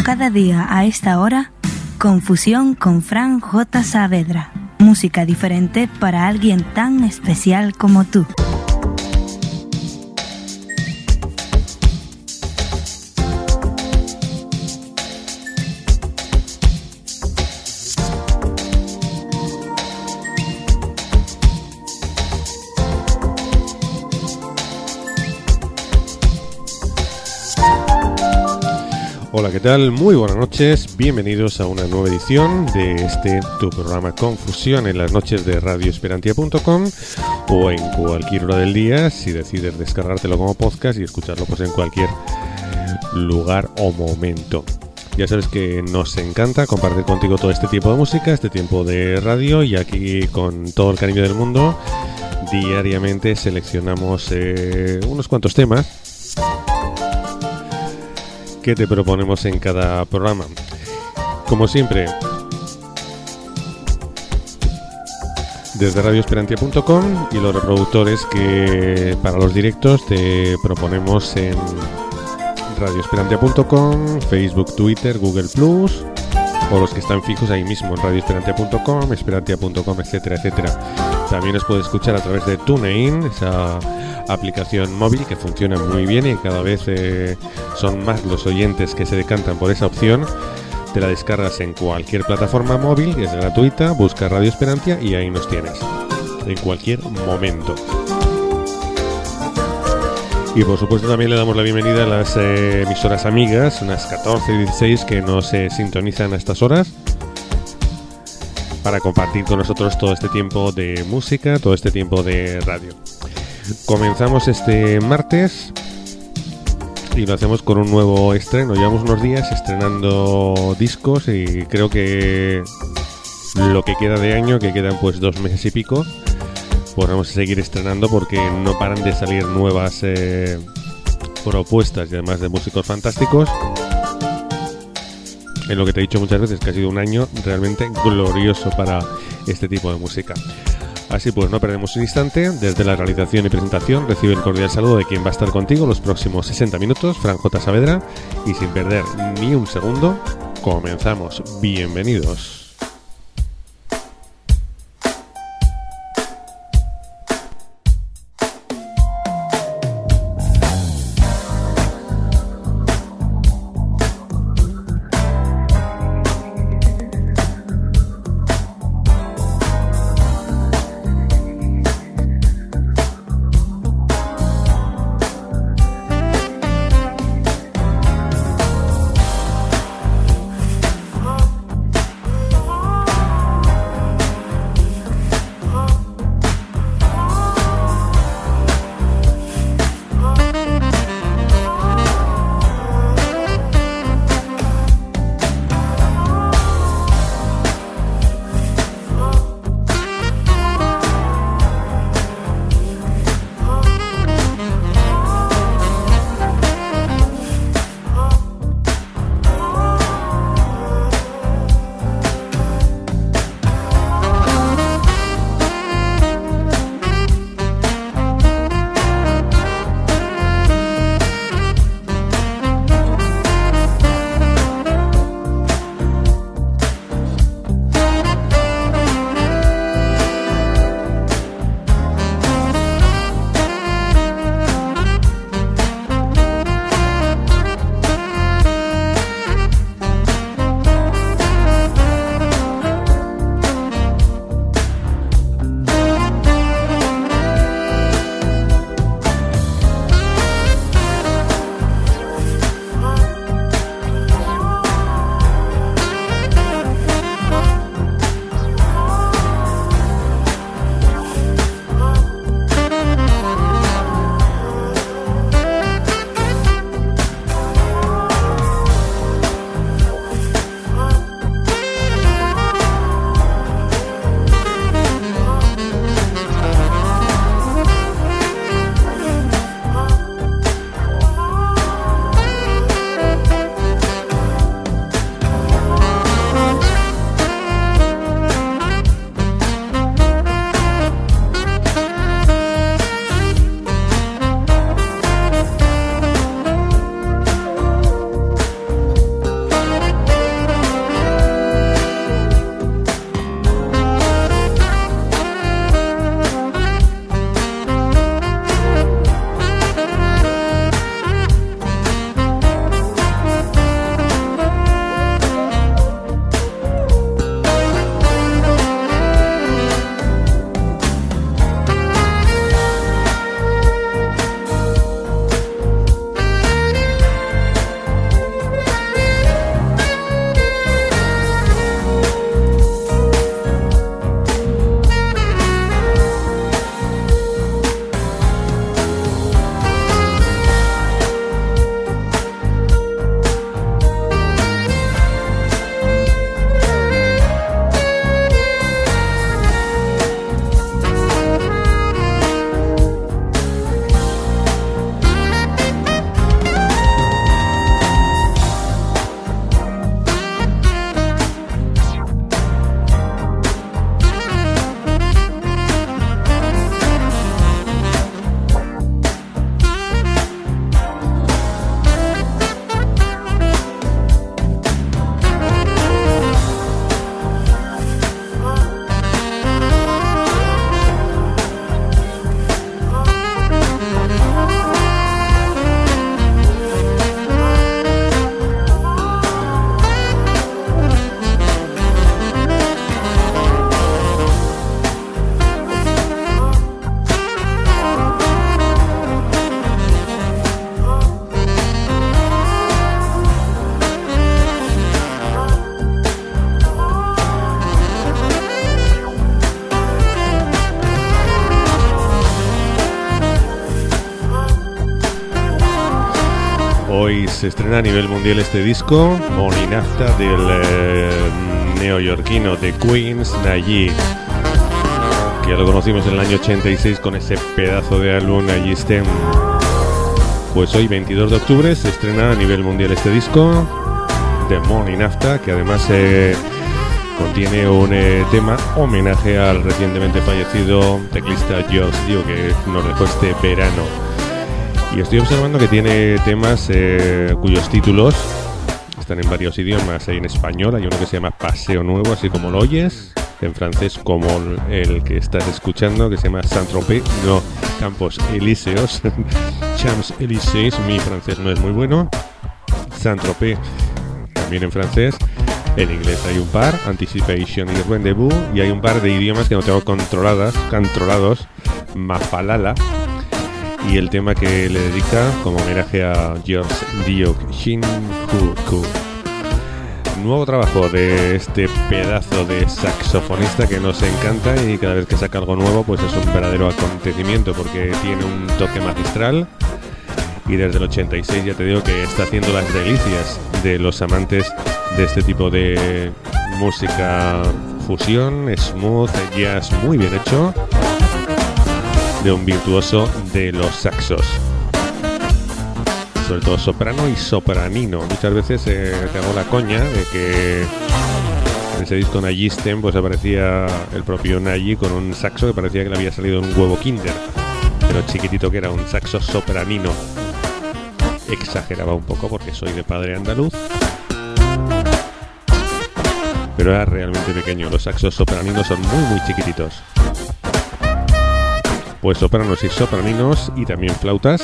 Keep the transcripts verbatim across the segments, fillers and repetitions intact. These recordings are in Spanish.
cada día a esta hora, Confusión con Fran J. Saavedra. Música diferente para alguien tan especial como tú. Hola, ¿qué tal? Muy buenas noches, bienvenidos a una nueva edición de este tu programa Confusión en las noches de radio esperantia punto com o en cualquier hora del día si decides descargártelo como podcast y escucharlo pues en cualquier lugar o momento. Ya sabes que nos encanta compartir contigo todo este tipo de música, este tiempo de radio, y aquí con todo el cariño del mundo diariamente seleccionamos eh, unos cuantos temas que te proponemos en cada programa. Como siempre, desde radio esperantia punto com y los reproductores que para los directos te proponemos en radio esperantia punto com, Facebook, Twitter, Google Plus, o los que están fijos ahí mismo en radio esperantia punto com, esperantia punto com, etcétera, etcétera. También nos puedes escuchar a través de TuneIn, esa aplicación móvil que funciona muy bien y cada vez eh, son más los oyentes que se decantan por esa opción. Te la descargas en cualquier plataforma móvil, es gratuita, busca Radio Esperantia y ahí nos tienes, en cualquier momento. Y por supuesto también le damos la bienvenida a las eh, emisoras amigas, unas catorce y dieciséis que nos eh, sintonizan a estas horas, para compartir con nosotros todo este tiempo de música, todo este tiempo de radio. Comenzamos este martes y lo hacemos con un nuevo estreno. Llevamos unos días estrenando discos y creo que lo que queda de año, que quedan pues dos meses y pico, pues vamos a seguir estrenando porque no paran de salir nuevas eh, propuestas y además de músicos fantásticos. En lo que te he dicho muchas veces, que ha sido un año realmente glorioso para este tipo de música. Así pues, no perdemos un instante. Desde la realización y presentación recibe el cordial saludo de quien va a estar contigo los próximos sesenta minutos, Fran J. Saavedra. Y sin perder ni un segundo, comenzamos. Bienvenidos. seis se estrena a nivel mundial este disco, Morning After, del eh, neoyorquino de Queens, Najee, que ya lo conocimos en el año ochenta y seis con ese pedazo de álbum Najee Stem. Pues hoy, veintidós de octubre, se estrena a nivel mundial este disco, The Morning After, que además eh, contiene un eh, tema homenaje al recientemente fallecido teclista George Dio, que nos dejó este verano. Y estoy observando que tiene temas eh, cuyos títulos están en varios idiomas. Hay en español, hay uno que se llama Paseo Nuevo, así como lo oyes, en francés como el que estás escuchando, que se llama Saint-Tropez, no, Campos Elíseos, Champs-Élysées, mi francés no es muy bueno, Saint-Tropez también en francés. En inglés hay un par, Anticipation y Rendezvous, y hay un par de idiomas que no tengo controladas, controlados, Mafalala, y el tema que le dedica como homenaje a George Dio, Shin-Hu-Ku. Nuevo trabajo de este pedazo de saxofonista que nos encanta, y cada vez que saca algo nuevo pues es un verdadero acontecimiento, porque tiene un toque magistral, y desde el ochenta y seis ya te digo que está haciendo las delicias de los amantes de este tipo de música fusión, smooth, jazz muy bien hecho, de un virtuoso de los saxos, sobre todo soprano y sopranino. Muchas veces eh, te hago la coña de que en ese disco Najee Stem pues aparecía el propio Najee con un saxo que parecía que le había salido un huevo Kinder, pero chiquitito que era, un saxo sopranino. Exageraba un poco porque soy de padre andaluz, pero era realmente pequeño. Los saxos sopraninos son muy muy chiquititos. Pues sopranos y sopraninos, y también flautas,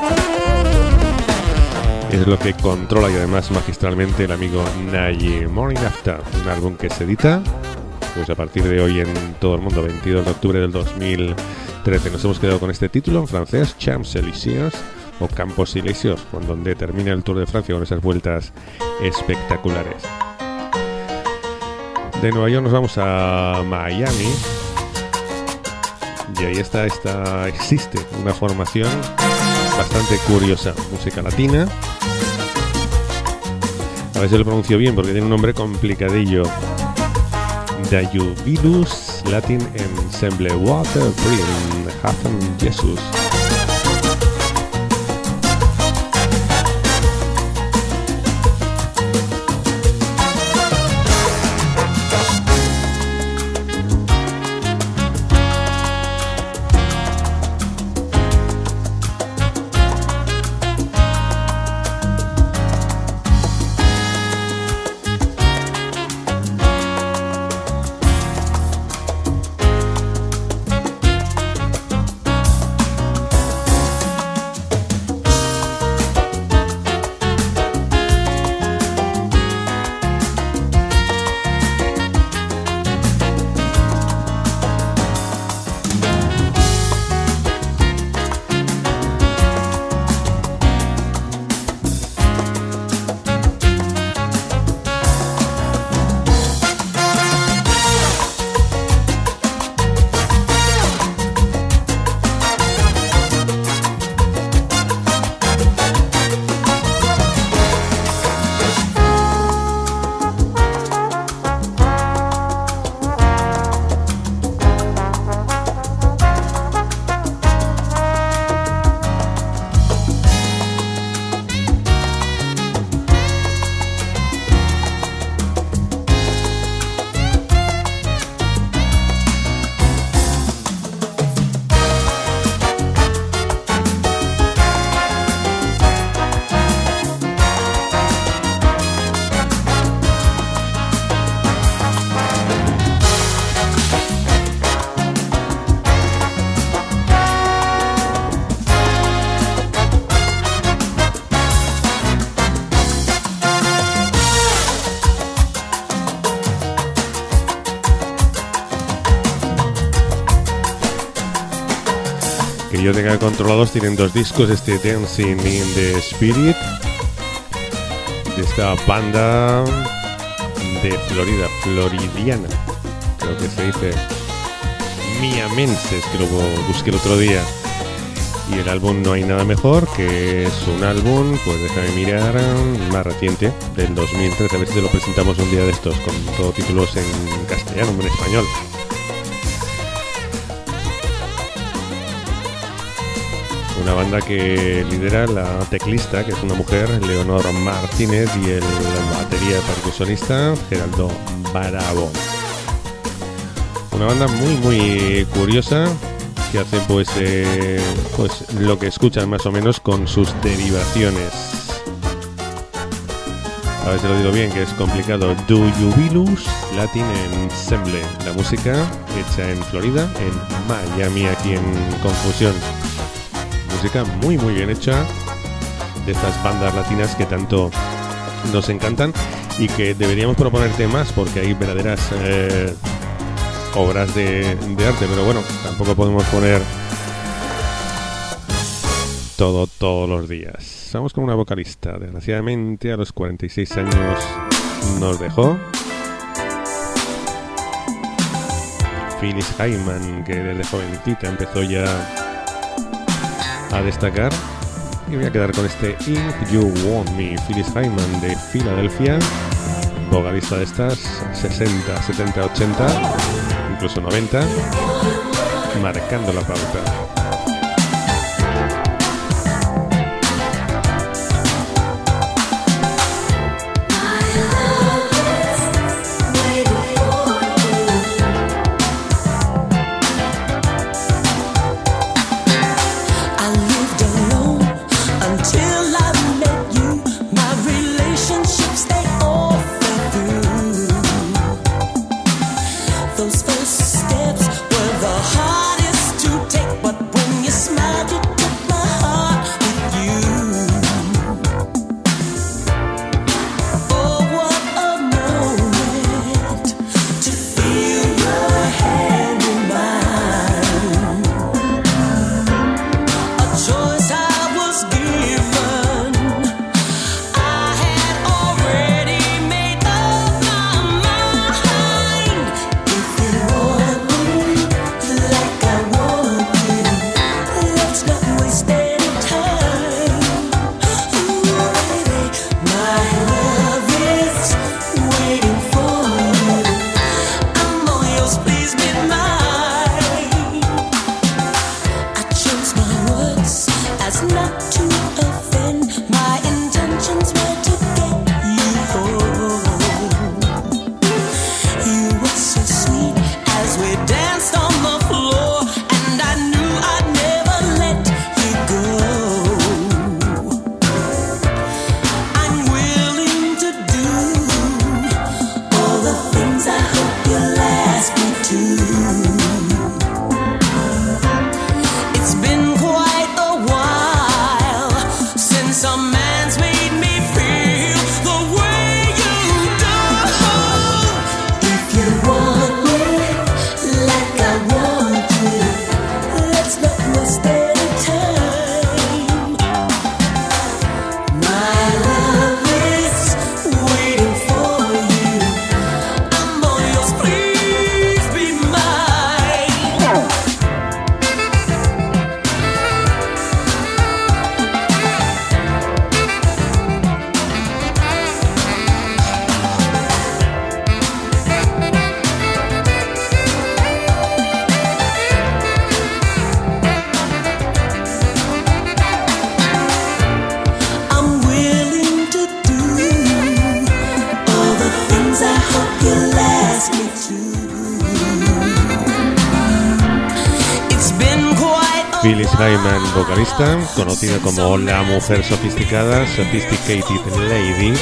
es lo que controla y además magistralmente el amigo Najee. Morning After, un álbum que se edita pues a partir de hoy en todo el mundo, veintidós de octubre del dos mil trece. Nos hemos quedado con este título en francés, Champs-Élysées o Campos Elíseos, con donde termina el Tour de Francia con esas vueltas espectaculares. De Nueva York nos vamos a Miami, y ahí está, está, existe una formación bastante curiosa, música latina. A ver si lo pronuncio bien porque tiene un nombre complicadillo. The Jubilus Latin Ensemble Water Brim Hafen Jesus. Que yo tenga controlados, tienen dos discos, este Dancing in the Spirit, de esta banda de Florida, floridiana, creo que se dice, miamenses, que lo busqué el otro día, Y el álbum No hay nada mejor, que es un álbum, pues déjame mirar, más reciente, del dos mil trece. A ver si te lo presentamos un día de estos, con todos títulos en castellano, en español. Una banda que lidera la teclista, que es una mujer, Leonor Martínez, y el batería percusionista, Geraldo Bravo. Una banda muy muy curiosa, que hace pues, eh, pues lo que escuchan más o menos con sus derivaciones. A ver si lo digo bien, que es complicado. Do Jubilus Latin Ensemble, la música hecha en Florida, en Miami, aquí en Confusión. Música muy muy bien hecha, de estas bandas latinas que tanto nos encantan y que deberíamos proponerte más, porque hay verdaderas eh, obras de, de arte, pero bueno, tampoco podemos poner todo todos los días. Vamos con una vocalista, desgraciadamente a los cuarenta y seis años nos dejó. Phyllis Hyman, que desde jovencita empezó ya a destacar, y voy a quedar con este If You Want Me. Phyllis Hyman, de Filadelfia, vocalista de estas sesenta, setenta, ochenta, incluso noventa, marcando la pauta. Phyllis Hyman, vocalista, conocida como la mujer sofisticada, Sophisticated Lady,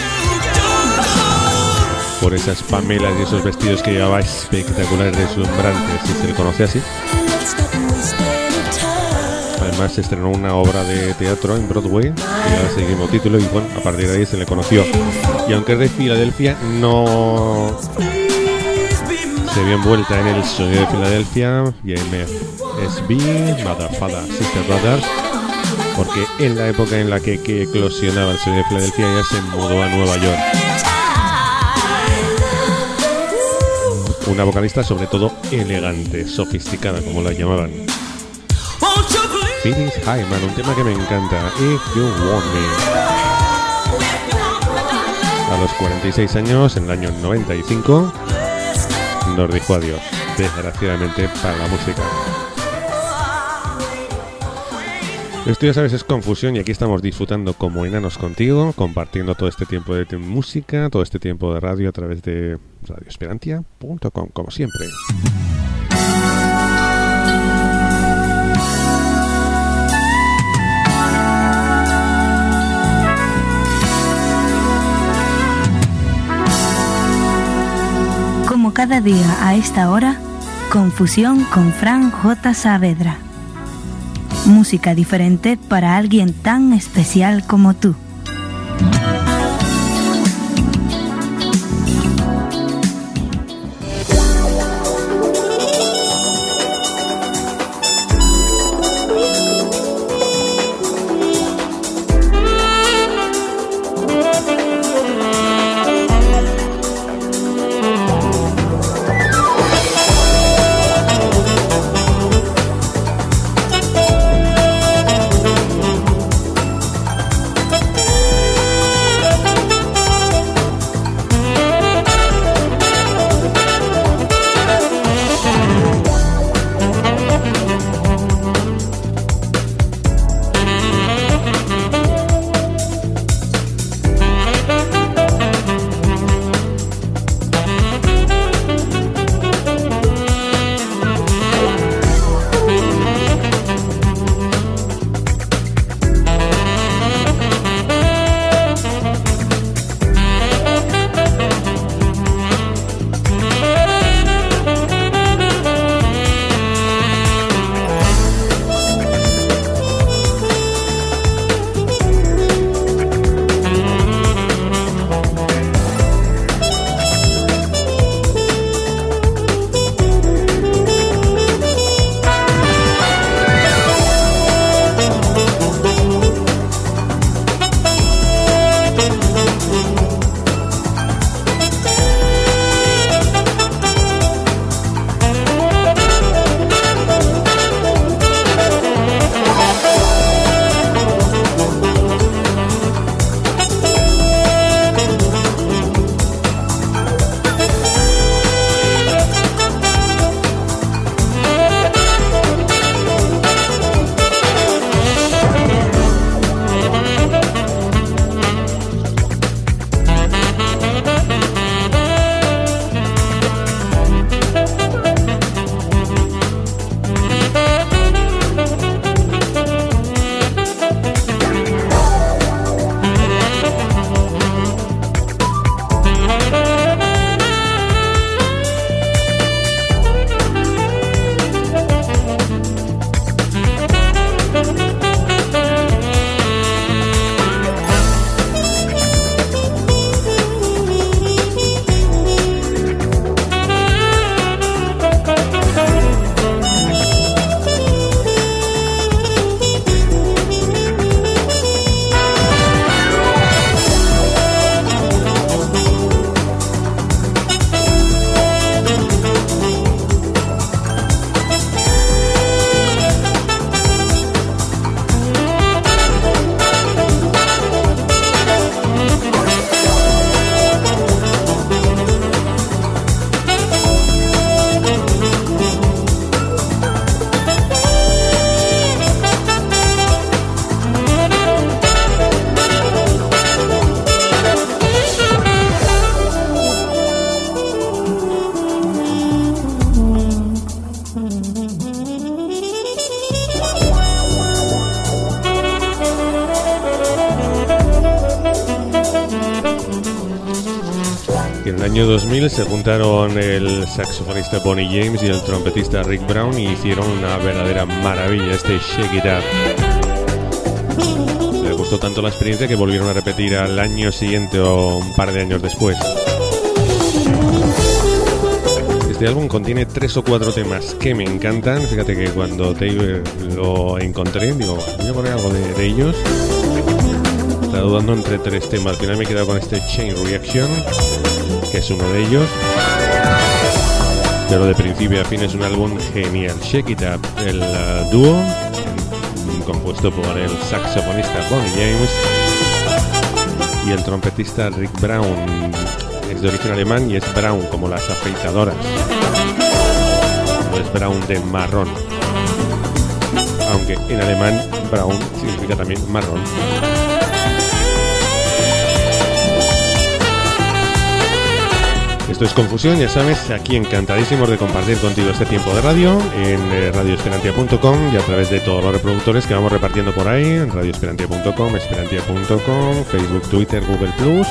por esas pamelas y esos vestidos que llevaba espectaculares, deslumbrantes, si se le conoce así. Además se estrenó una obra de teatro en Broadway, que lleva ese mismo título, y bueno, a partir de ahí se le conoció. Y aunque es de Filadelfia, no se vio envuelta en el sonido de Filadelfia y en S B, Mother, Father, Sister, Brothers, porque en la época en la que, que eclosionaba el sonido de Filadelfia ya se mudó a Nueva York. Una vocalista sobre todo elegante, sofisticada, como la llamaban. Phyllis Hyman, un tema que me encanta, If You Want Me. A los cuarenta y seis años, en el año noventa y cinco, nos dijo adiós, desgraciadamente para la música. Esto, ya sabes, es Confusión, y aquí estamos disfrutando como enanos contigo, compartiendo todo este tiempo de música, todo este tiempo de radio a través de radio esperantia punto com, como siempre. Como cada día a esta hora, Confusión con Fran J. Saavedra. Música diferente para alguien tan especial como tú. En el año dos mil se juntaron el saxofonista Bonnie James y el trompetista Rick Brown y hicieron una verdadera maravilla, este Shake It Up. Les gustó tanto la experiencia que volvieron a repetir al año siguiente o un par de años después. Este álbum contiene tres o cuatro temas que me encantan. Fíjate que cuando te lo encontré, digo, voy a poner algo de, de ellos. Estaba dudando entre tres temas. Al final me he quedado con este Chain Reaction, que es uno de ellos. Pero de principio a fin es un álbum genial. Shake It Up, el uh, dúo compuesto por el saxofonista Bonnie James y el trompetista Rick Brown. Es de origen alemán y es brown como las afeitadoras. No es brown de marrón, aunque en alemán brown significa también marrón. Esto es Confusión, ya sabes, aquí encantadísimos de compartir contigo este tiempo de radio en eh, radio esperantia punto com y a través de todos los reproductores que vamos repartiendo por ahí en radio esperantia punto com, esperantia punto com, Facebook, Twitter, Google plus,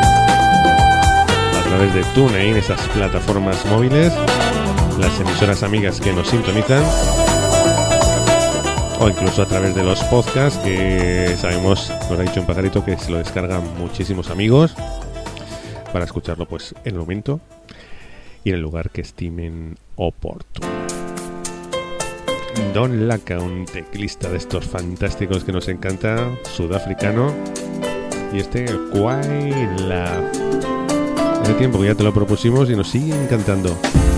a través de TuneIn, esas plataformas móviles, las emisoras amigas que nos sintonizan, o incluso a través de los podcasts que sabemos, nos ha dicho un pajarito, que se lo descargan muchísimos amigos para escucharlo pues en el momento y en el lugar que estimen oportuno. Don Laka, un teclista de estos fantásticos que nos encanta, sudafricano, y este Kwaila. Hace tiempo que ya te lo propusimos y nos sigue encantando.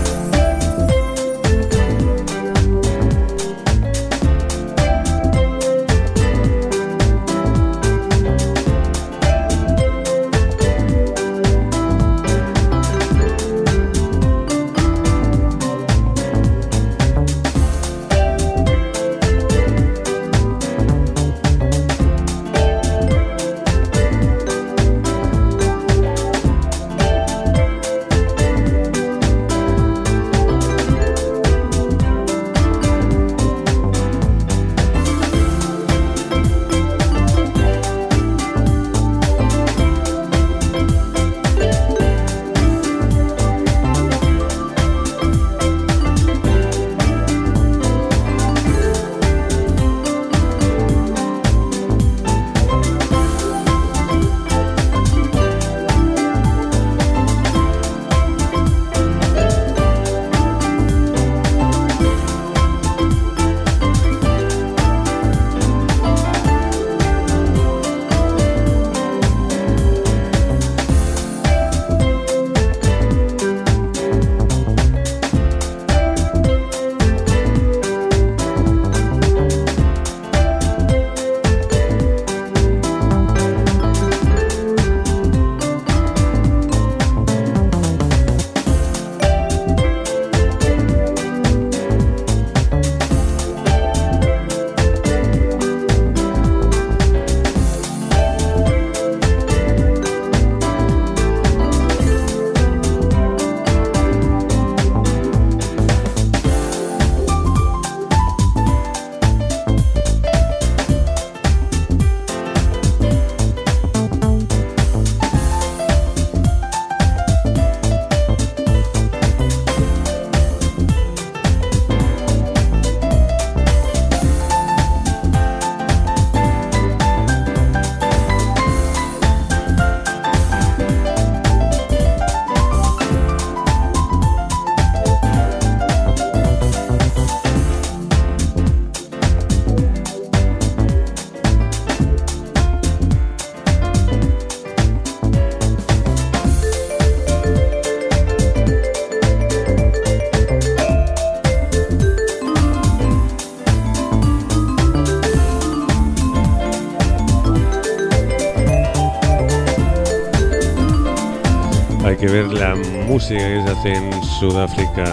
Que ver la música que se hace en Sudáfrica.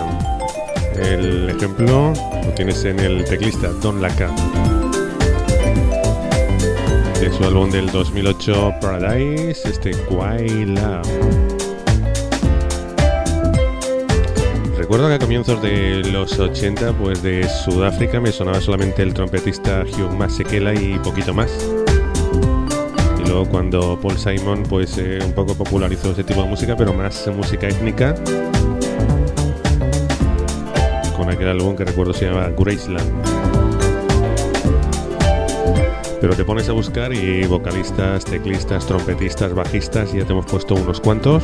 El ejemplo lo tienes en el teclista Don Laka, de su álbum del dos mil ocho Paradise, este Kwaila. Recuerdo que a comienzos de los ochenta, pues de Sudáfrica me sonaba solamente el trompetista Hugh Masekela y poquito más. Luego cuando Paul Simon pues eh, un poco popularizó ese tipo de música, pero más música étnica, con aquel álbum que recuerdo se llamaba Graceland. Pero te pones a buscar y vocalistas, teclistas, trompetistas, bajistas, ya te hemos puesto unos cuantos.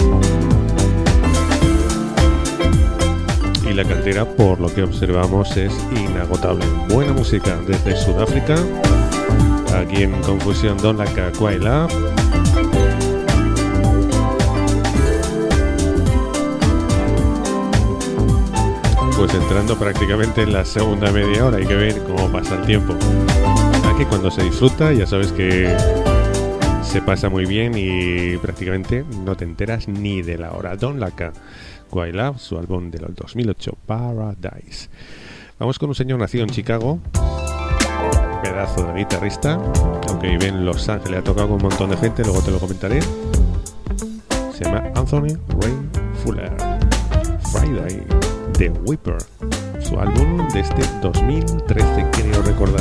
Y la cantera, por lo que observamos, es inagotable. Buena música desde Sudáfrica. Aquí en Confusión, Don Laka, Kwaila. pues entrando prácticamente en la segunda media hora. Hay que ver cómo pasa el tiempo. Aquí cuando se disfruta ya sabes que se pasa muy bien y prácticamente no te enteras ni de la hora. Don Laka, Quite Love, su álbum del dos mil ocho, Paradise. Vamos con un señor nacido en Chicago, pedazo de guitarrista, aunque vive en Los Ángeles, ha tocado con un montón de gente, luego te lo comentaré. Se llama Anthony Ray Fuller. Friday, The Whipper, su álbum de este dos mil trece, creo recordar.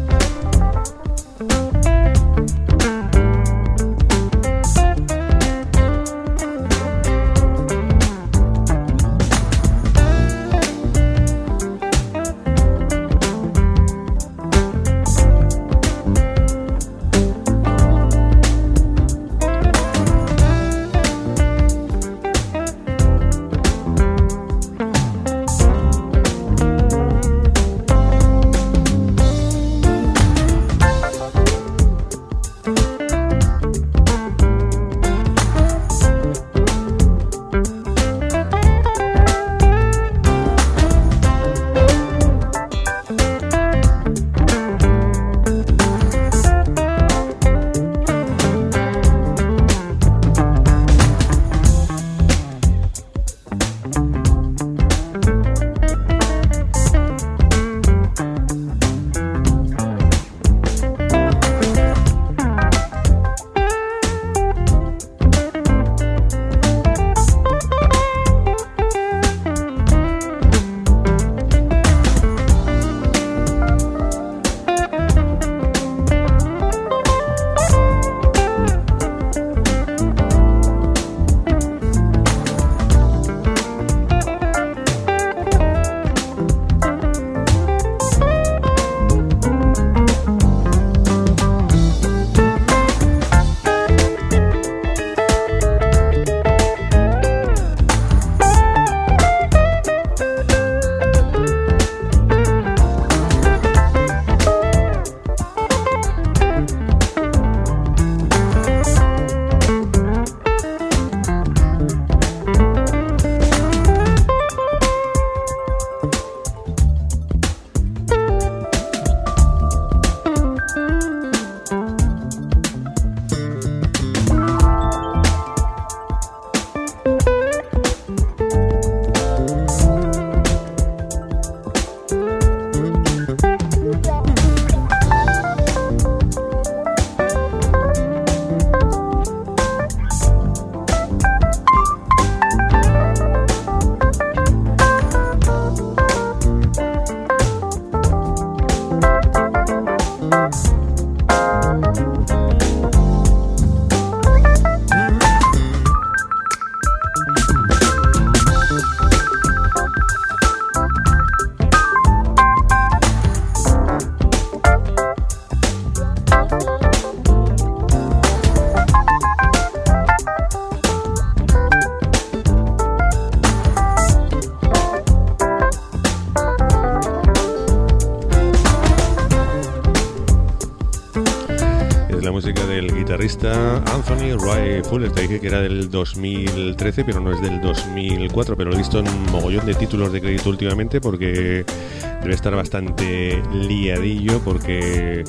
Anthony Ray Fuller, te dije que era del dos mil trece, pero no es del dos mil cuatro, pero lo he visto en un mogollón de títulos de crédito últimamente porque debe estar bastante liadillo porque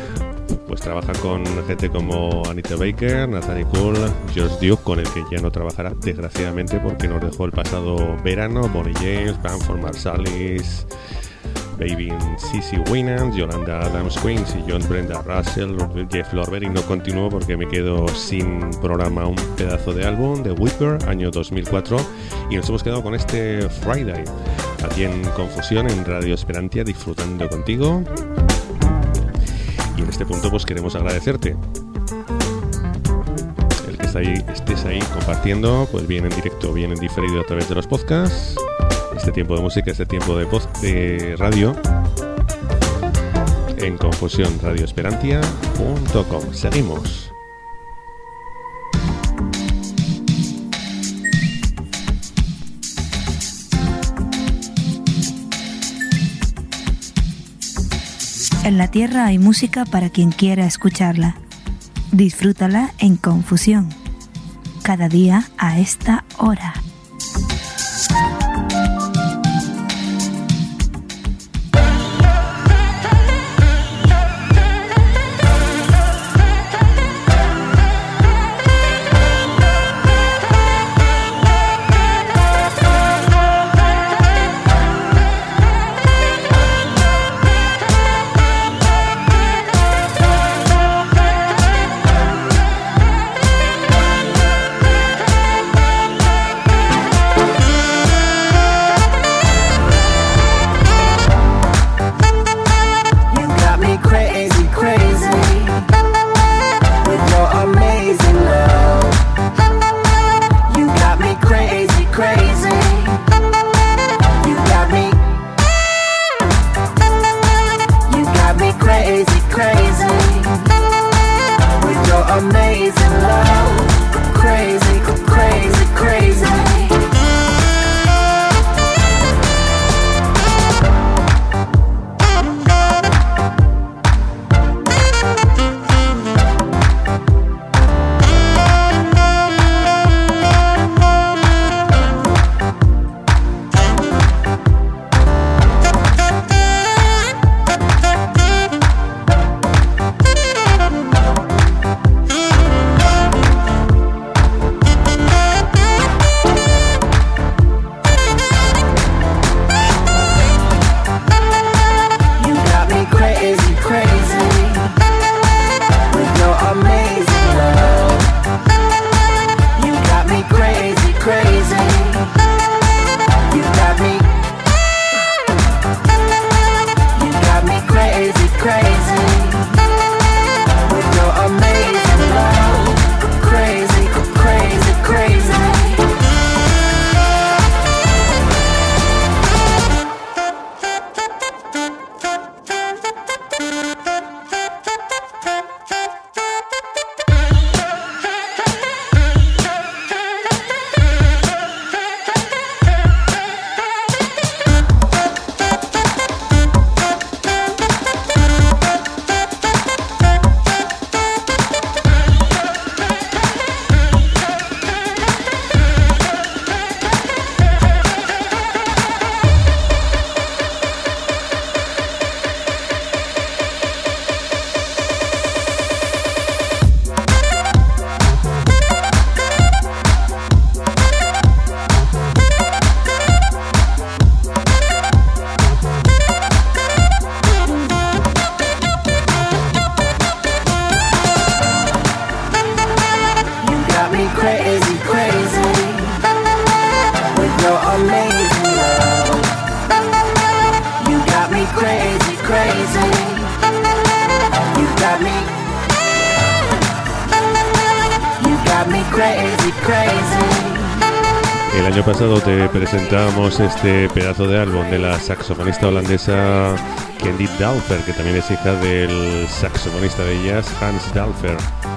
pues trabaja con gente como Anita Baker, Nathaniel Cole, George Duke, con el que ya no trabajará desgraciadamente porque nos dejó el pasado verano, Bonnie James, Bamford Marsalis, Baby C C Winans, Yolanda Adams Quincy, John Brenda Russell, Jeff Lorber, y no continúo porque me quedo sin programa. Un pedazo de álbum de Whipper, año dos mil cuatro, y nos hemos quedado con este Friday aquí en Confusión en Radio Esperantia, disfrutando contigo. Y en este punto pues queremos agradecerte el que está ahí, estés ahí compartiendo, pues bien en directo, bien en diferido a través de los podcasts. Este tiempo de música, este tiempo de, post, de radio en Confusión radio esperantia punto com. Seguimos. En la Tierra hay música para quien quiera escucharla. Disfrútala en Confusión, cada día a esta hora. amazing love. Go crazy, go crazy, crazy. El año pasado te presentábamos este pedazo de álbum de la saxofonista holandesa Candy Dulfer, que también es hija del saxofonista de jazz Hans Dulfer.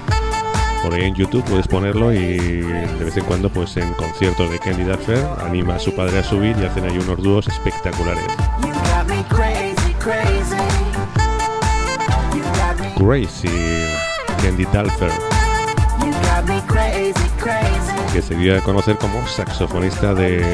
Por ahí en YouTube puedes ponerlo y de vez en cuando pues en conciertos de Candy Dulfer anima a su padre a subir y hacen ahí unos dúos espectaculares. Crazy, Candy Dulfer, que se dio a conocer como saxofonista de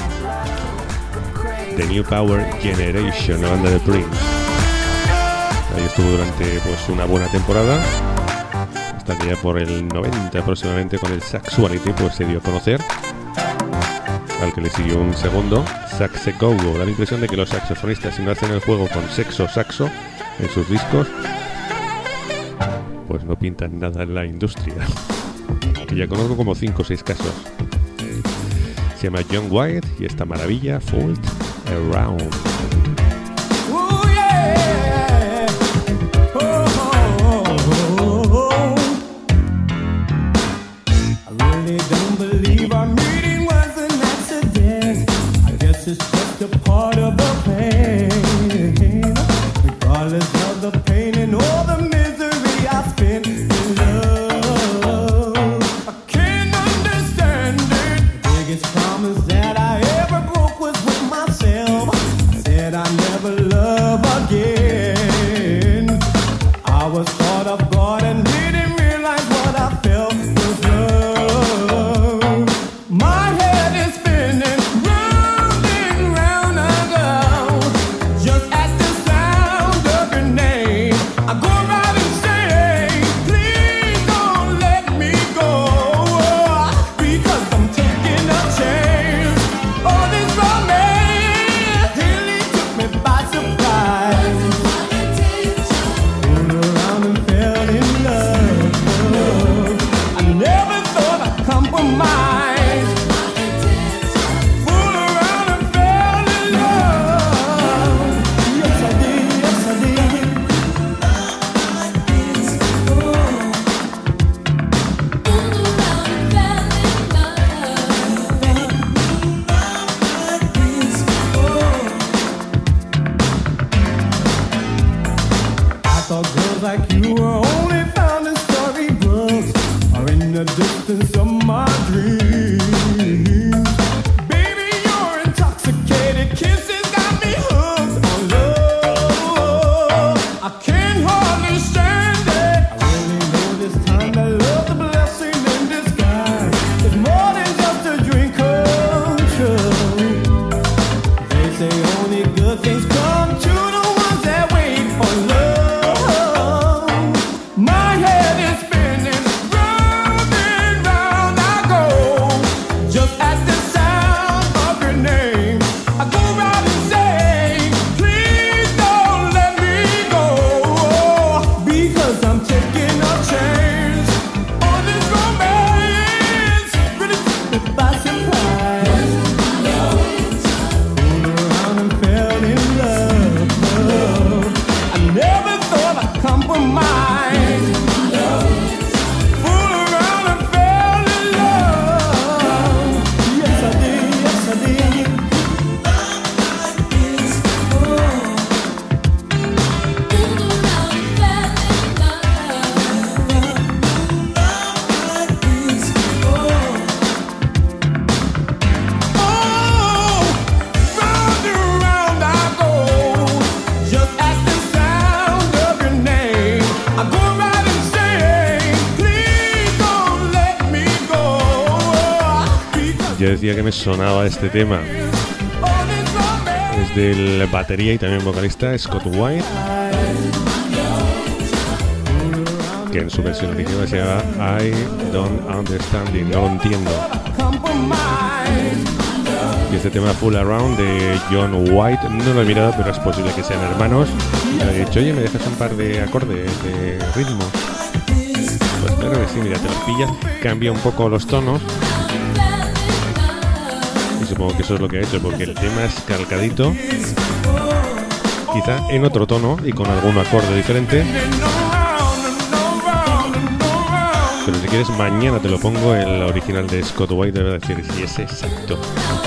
The New Power Generation, la banda de Prince. Ahí estuvo durante pues una buena temporada, hasta que ya por el noventa aproximadamente con el Saxuality pues se dio a conocer, al que le siguió un segundo, Saxe Go Go. Da la impresión de que los saxofonistas, si no hacen el juego con sexo saxo en sus discos, pues no pintan nada en la industria. Que ya conozco como cinco o seis casos. Se llama John White y esta maravilla, Fold Around. Ooh, yeah. Oh, oh, oh, oh. I really don't believe our meeting was an accident. I guess it's just a part of the pain. Regardless of the pain and all the misery I spent in love, I can't understand it. The biggest promise that I ever broke was with myself. I said I'd never love again. I was caught off guard and didn't realize what I felt was love. My head is spinning round and round I go, just at the sound of your name. I go around and say, please don't let me go, because I'm taking a chance. Oh, this romance really took me by surprise. Fooled around and fell in love. I never thought I'd compromise. Fooled around and fell in love. Yes, I did, yes, I did. I thought girls like you were only found in storybooks. innocence of my dreams. Baby, your intoxicated kisses got me hooked on love. I can't hardly stand it. I really know this time that love's a blessing in disguise. It's more than just a dream come true. They say only good things come to the ones that wait for love. My head is spinning, round and round I go. Just at the sound of your name, I go round and say, please don't let me go. Because I'm taking a chance on this romance, really took me by surprise. Fooled around and fell in love. I never thought I'd compromise. Fool around and fell in love. Yes, I did, yes, I did. Oh, round and round I go. Just at the sound of your name, I go right and say, please don't let me go. Because Ya decía que me sonaba este tema. all this romance Es del batería y también vocalista Scott White, que en su versión original se llama I Don't Understand It, no lo entiendo. compromise. Y este tema Full Around de John White, no lo he mirado, pero es posible que sean hermanos. Y le he dicho, oye, ¿me dejas un par de acordes, de ritmo? Pues claro que sí, mira, te los pillas, cambia un poco los tonos. Y supongo que eso es lo que ha hecho, porque el tema es calcadito, quizá en otro tono y con algún acorde diferente. Pero si quieres, mañana te lo pongo. El original de Scott White debe decir si es exacto,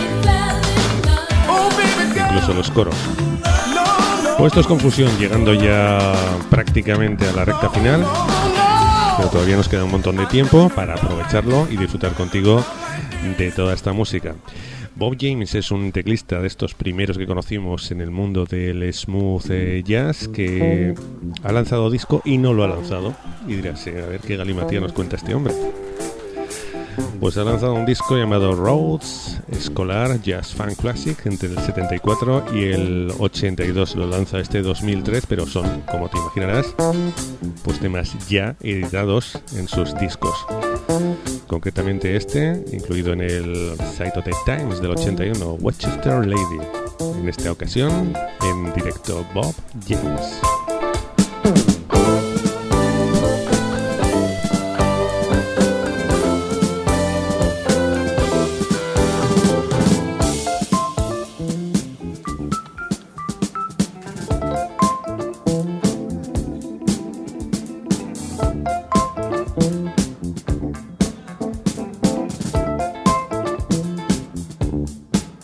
incluso los coros. Pues esto es Confusión, llegando ya prácticamente a la recta final, pero todavía nos queda un montón de tiempo para aprovecharlo y disfrutar contigo de toda esta música. Bob James es un teclista de estos primeros que conocimos en el mundo del smooth eh, jazz, que ha lanzado disco y no lo ha lanzado. Y dirás, eh, a ver qué galimatía nos cuenta este hombre. Pues ha lanzado un disco llamado Rhodes Scholar Jazz Funk Classic entre el setenta y cuatro y el ochenta y dos. Lo lanza este dos mil tres, pero son, como te imaginarás, pues temas ya editados en sus discos. Concretamente este, incluido en el Cytotech Times del ochenta y uno, Westchester Lady. En esta ocasión, en directo Bob James.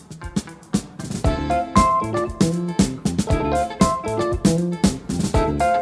Thank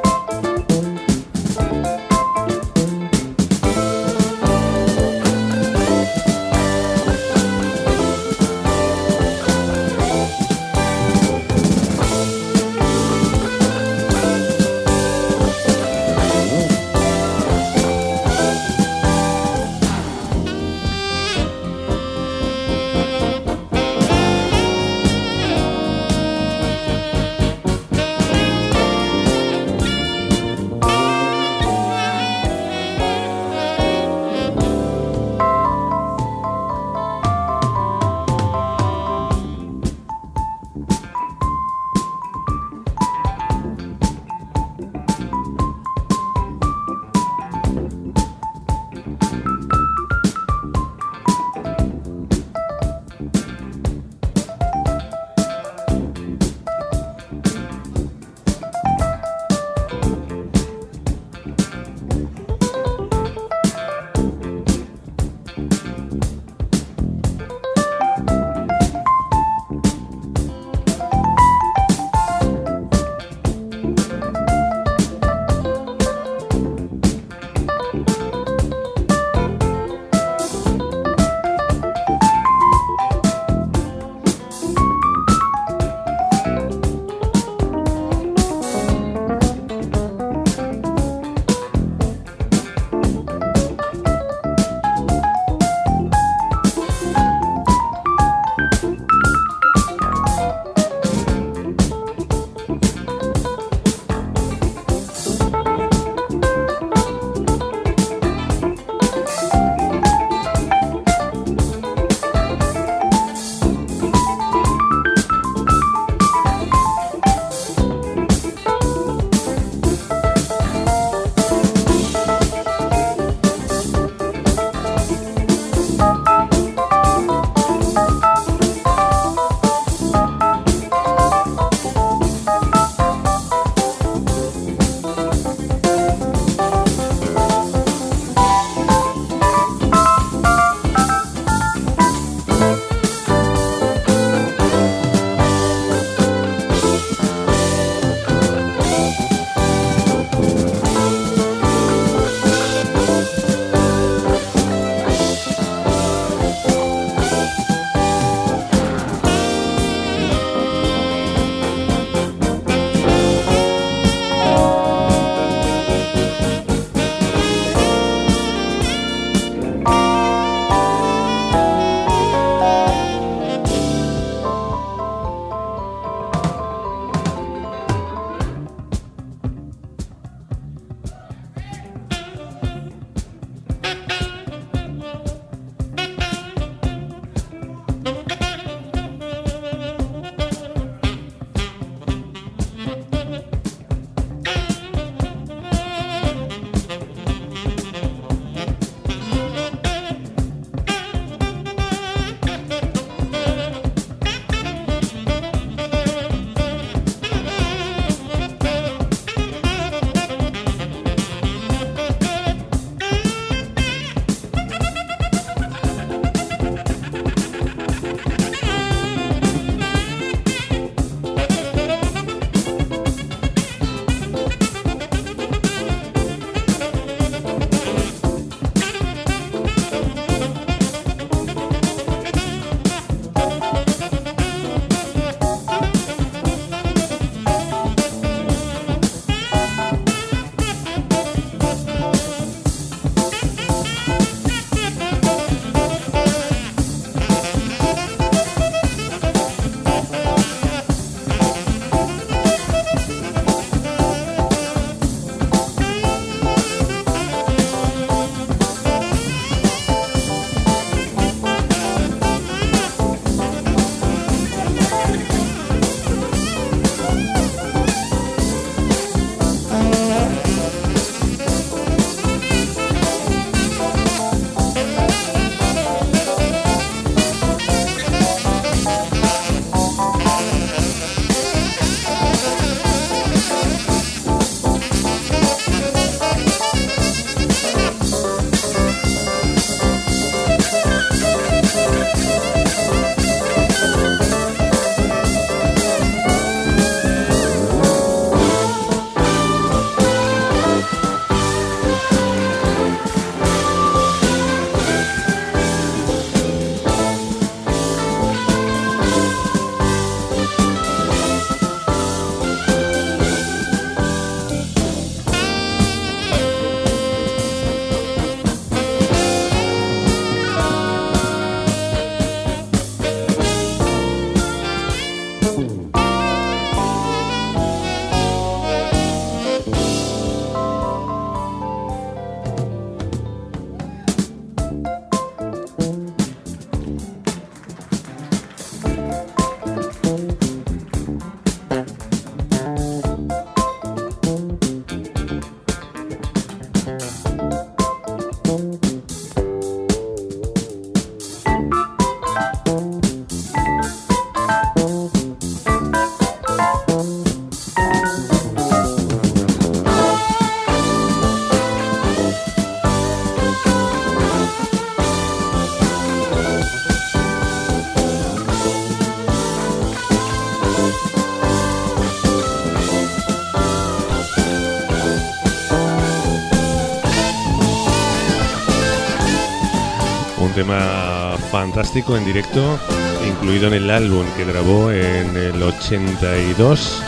un tema fantástico en directo, incluido en el álbum que grabó en el ochenta y dos,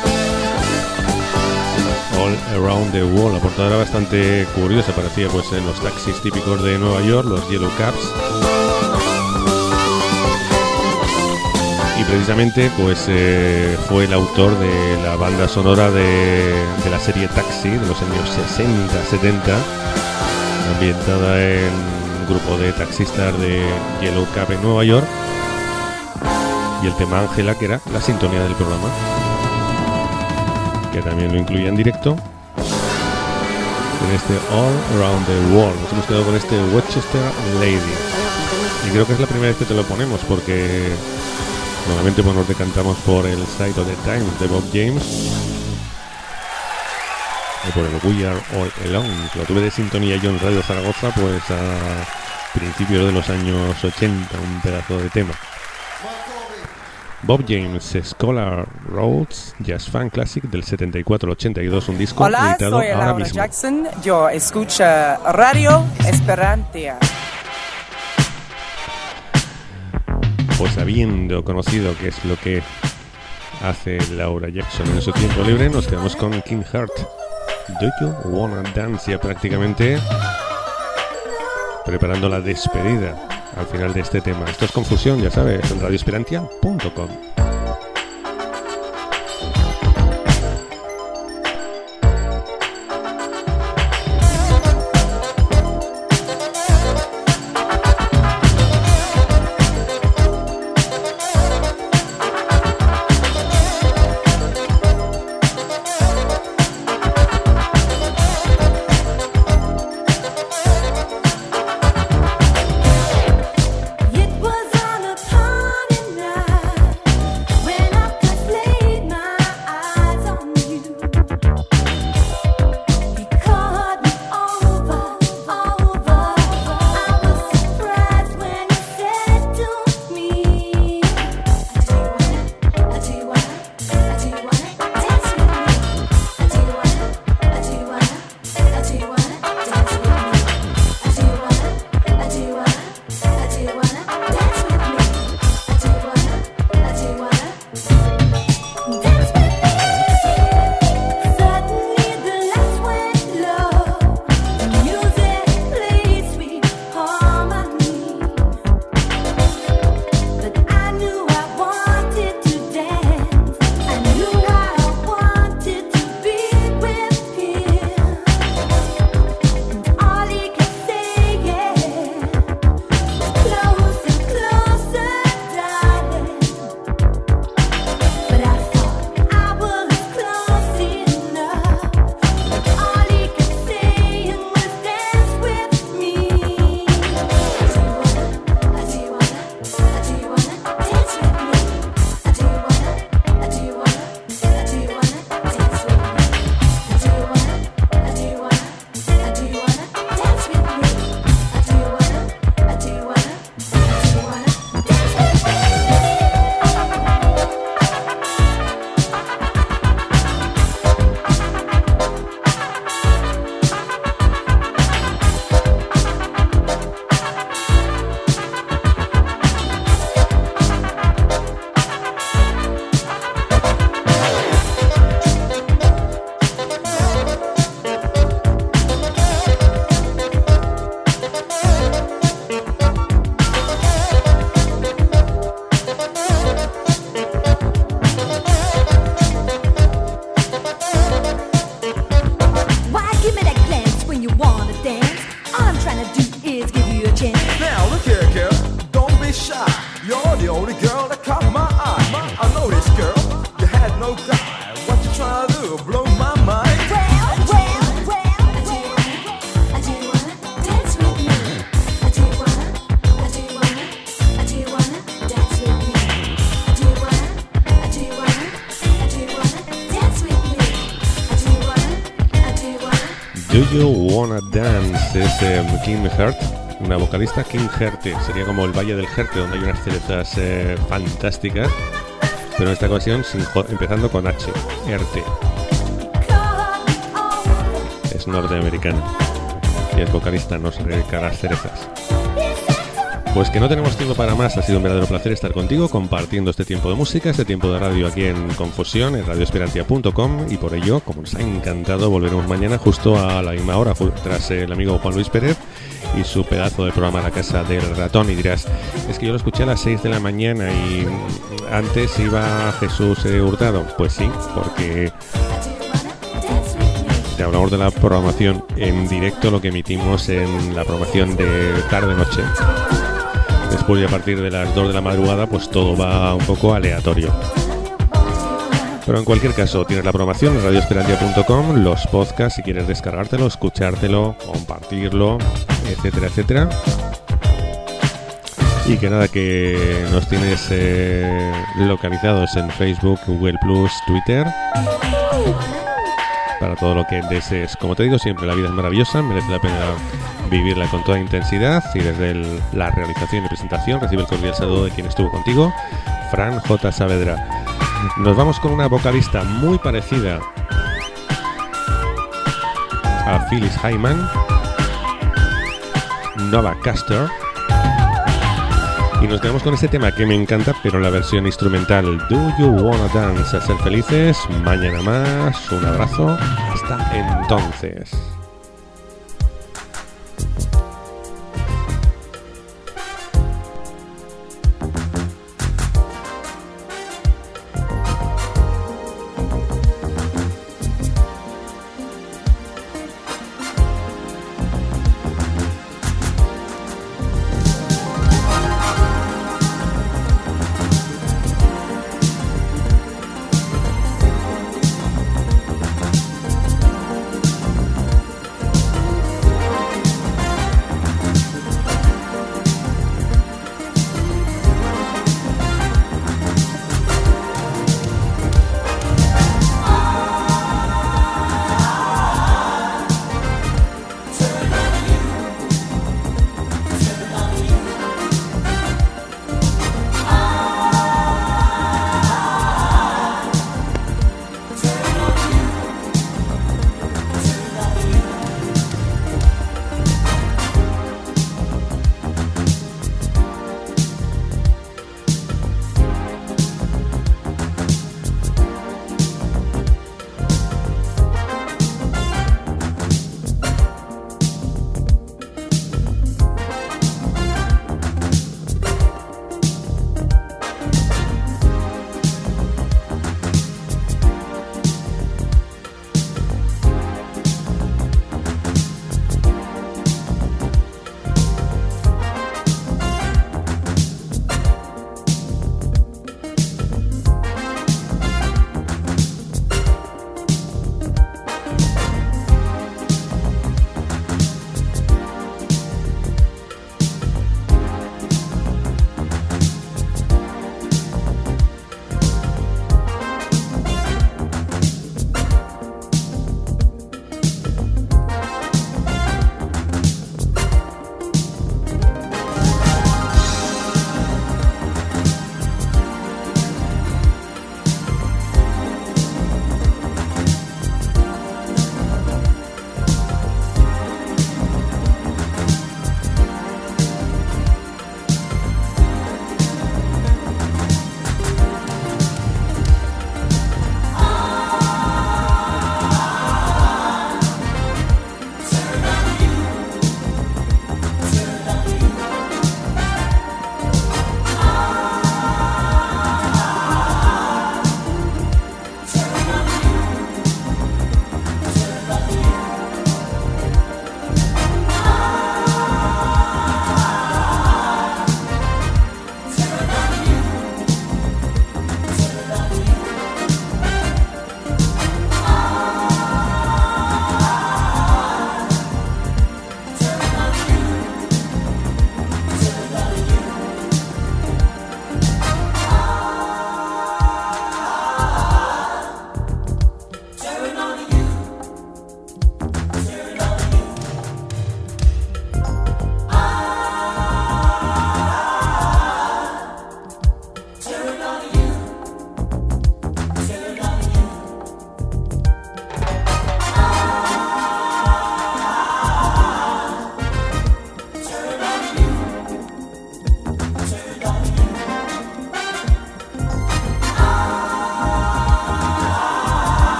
All Around the World. La portada era bastante curiosa, parecía pues en los taxis típicos de Nueva York, los Yellow Cabs. Y precisamente pues eh, fue el autor de la banda sonora de, de la serie Taxi de los años sesenta setenta, ambientada en un grupo de taxistas de Yellow Cab en Nueva York, y el tema Ángela, que era la sintonía del programa, que también lo incluía en directo en este All Around the World. Nos hemos quedado con este Westchester Lady, y creo que es la primera vez que te lo ponemos, porque normalmente bueno, nos decantamos por el Side of the Times de Bob James o por el We Are All Alone, que lo tuve de sintonía yo en Radio Zaragoza pues a principios de los años ochenta, un pedazo de tema. Bob James, Scholar Roads, Jazz Fan Classic del setenta y cuatro al ochenta y dos, un disco Hola, editado soy ahora Laura mismo. Jackson, yo escucho Radio Esperantia. Pues habiendo conocido qué es lo que hace Laura Jackson en su tiempo libre, nos quedamos con King Heart. Do You Wanna Dance, ya prácticamente preparando la despedida al final de este tema. Esto es Confusión, ya sabes, en radio esperantia punto com. It was on a party night when I Do You Wanna Dance es eh, King Heart, una vocalista. King Herte sería como el Valle del Jerte, donde hay unas cerezas eh, fantásticas, pero en esta ocasión sin jo- empezando con H, Herte. Es norteamericana y es vocalista, no se dedica a las cerezas. Pues que no tenemos tiempo para más, ha sido un verdadero placer estar contigo compartiendo este tiempo de música, este tiempo de radio aquí en Confusión, en radio esperantia punto com, y por ello, como nos ha encantado, volveremos mañana justo a la misma hora tras el amigo Juan Luis Pérez y su pedazo de programa La Casa del Ratón. Y dirás, es que yo lo escuché a las seis de la mañana y antes iba Jesús eh, Hurtado. Pues sí, porque te hablamos de la programación en directo, lo que emitimos en la programación de tarde-noche. Después y a partir de las dos de la madrugada pues todo va un poco aleatorio. Pero en cualquier caso tienes la programación en radio esperantia punto com, los podcasts si quieres descargártelo, escuchártelo, compartirlo, etcétera, etcétera. Y que nada, que nos tienes eh, localizados en Facebook, Google plus, Twitter, para todo lo que desees. Como te digo siempre, la vida es maravillosa, merece la pena vivirla con toda intensidad, y desde el, la realización y presentación recibe el cordial saludo de quien estuvo contigo, Fran J. Saavedra. Nos vamos con una vocalista muy parecida a Phyllis Hyman, Nova Caster, y nos quedamos con este tema que me encanta, pero la versión instrumental, Do You Wanna Dance. A ser felices, mañana más, un abrazo, hasta entonces.